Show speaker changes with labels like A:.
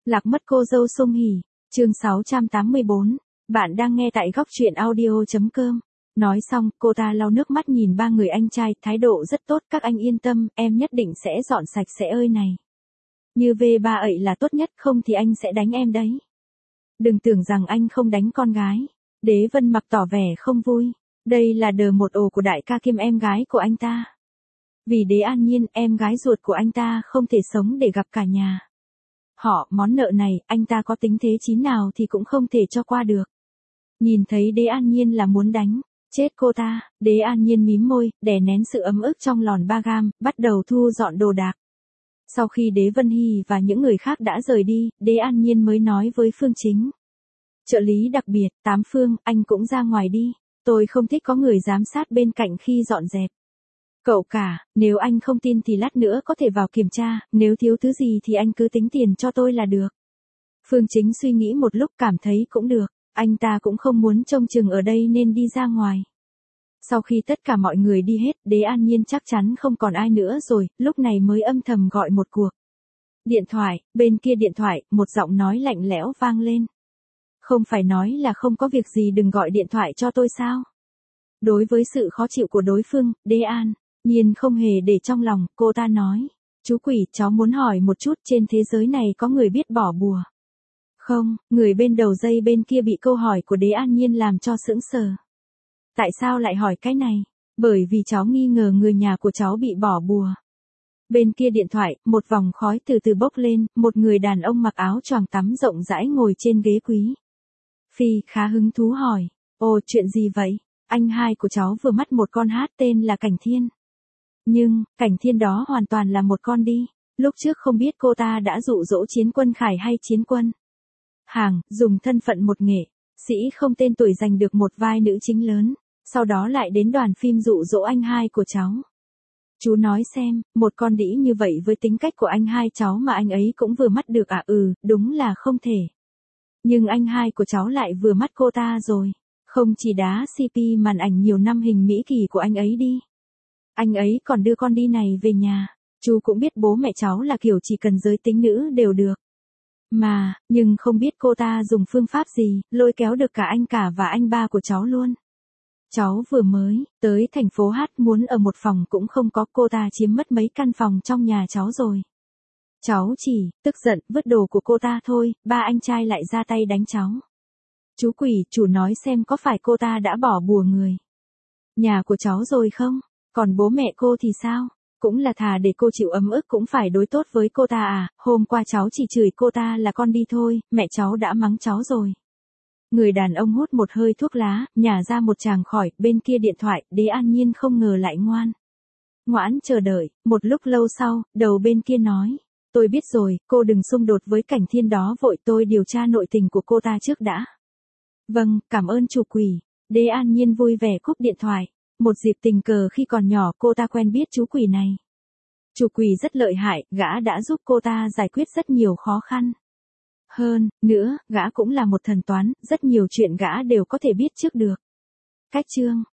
A: Lạc mất cô dâu Sung Hỉ, chương 684. Bạn đang nghe tại góc truyện audio.com. Nói xong, cô ta lau nước mắt nhìn ba người anh trai, thái độ rất tốt, các anh yên tâm, em nhất định sẽ dọn sạch sẽ ơi này. Như V3 ấy là tốt nhất, không thì anh sẽ đánh em đấy. Đừng tưởng rằng anh không đánh con gái. Đế Vân Mặc tỏ vẻ không vui. Đây là đờ một ồ của đại ca kiêm em gái của anh ta. Vì Đế An Nhiên, em gái ruột của anh ta không thể sống để gặp cả nhà. Món nợ này, anh ta có tính thế chín nào thì cũng không thể cho qua được. Nhìn thấy Đế An Nhiên là muốn đánh, chết cô ta, Đế An Nhiên mím môi, đè nén sự ấm ức trong lòn ba gam, bắt đầu thu dọn đồ đạc. Sau khi Đế Vân Hy và những người khác đã rời đi, Đế An Nhiên mới nói với Phương Chính. Trợ lý đặc biệt, Tám Phương, anh cũng ra ngoài đi, tôi không thích có người giám sát bên cạnh khi dọn dẹp. Cậu cả, nếu anh không tin thì lát nữa có thể vào kiểm tra, nếu thiếu thứ gì thì anh cứ tính tiền cho tôi là được. Phương Chính suy nghĩ một lúc cảm thấy cũng được, anh ta cũng không muốn trông chừng ở đây nên đi ra ngoài. Sau khi tất cả mọi người đi hết, Đế An Nhiên chắc chắn không còn ai nữa rồi, lúc này mới âm thầm gọi một cuộc. Điện thoại, bên kia điện thoại, một giọng nói lạnh lẽo vang lên. Không phải nói là không có việc gì đừng gọi điện thoại cho tôi sao? Đối với sự khó chịu của đối phương, Đế An Nhiên không hề để trong lòng, cô ta nói. Chú Quỷ, cháu muốn hỏi một chút, trên thế giới này có người biết bỏ bùa? Không, người bên đầu dây bên kia bị câu hỏi của Đế An Nhiên làm cho sững sờ. Tại sao lại hỏi cái này? Bởi vì cháu nghi ngờ người nhà của cháu bị bỏ bùa. Bên kia điện thoại, một vòng khói từ từ bốc lên, một người đàn ông mặc áo choàng tắm rộng rãi ngồi trên ghế quý. Phi khá hứng thú hỏi, ồ chuyện gì vậy? Anh hai của cháu vừa mất một con hát tên là Cảnh Thiên. Nhưng, Cảnh Thiên đó hoàn toàn là một con đi. Lúc trước không biết cô ta đã dụ dỗ Chiến Quân Khải hay Chiến Quân Hàng, dùng thân phận một nghệ sĩ không tên tuổi giành được một vai nữ chính lớn, sau đó lại đến đoàn phim dụ dỗ anh hai của cháu. Chú nói xem, một con đĩ như vậy với tính cách của anh hai cháu mà anh ấy cũng vừa mắt được à? Đúng là không thể. Nhưng anh hai của cháu lại vừa mắt cô ta rồi. Không chỉ đá CP màn ảnh nhiều năm hình mỹ kỳ của anh ấy đi. Anh ấy còn đưa con đi này về nhà. Chú cũng biết bố mẹ cháu là kiểu chỉ cần giới tính nữ đều được. Nhưng không biết cô ta dùng phương pháp gì, lôi kéo được cả anh cả và anh ba của cháu luôn. Cháu vừa mới tới thành phố Hát muốn ở một phòng cũng không có, cô ta chiếm mất mấy căn phòng trong nhà cháu rồi. Cháu chỉ tức giận vứt đồ của cô ta thôi, ba anh trai lại ra tay đánh cháu. Chú Quỷ, chủ nói xem có phải cô ta đã bỏ bùa người nhà của cháu rồi không? Còn bố mẹ cô thì sao? Cũng là thà để cô chịu ấm ức cũng phải đối tốt với cô ta à? Hôm qua cháu chỉ chửi cô ta là con đi thôi, mẹ cháu đã mắng cháu rồi. Người đàn ông hút một hơi thuốc lá, nhả ra một tràng khỏi, bên kia điện thoại, Đế An Nhiên không ngờ lại ngoãn chờ đợi. Một lúc lâu sau, đầu bên kia nói. Tôi biết rồi, cô đừng xung đột với Cảnh Thiên đó vội, tôi điều tra nội tình của cô ta trước đã. Vâng, cảm ơn chủ Quỷ. Đế An Nhiên vui vẻ cúp điện thoại. Một dịp tình cờ khi còn nhỏ cô ta quen biết chú Quỷ này. Chú Quỷ rất lợi hại, gã đã giúp cô ta giải quyết rất nhiều khó khăn. Hơn nữa, gã cũng là một thần toán, rất nhiều chuyện gã đều có thể biết trước được. Cách chương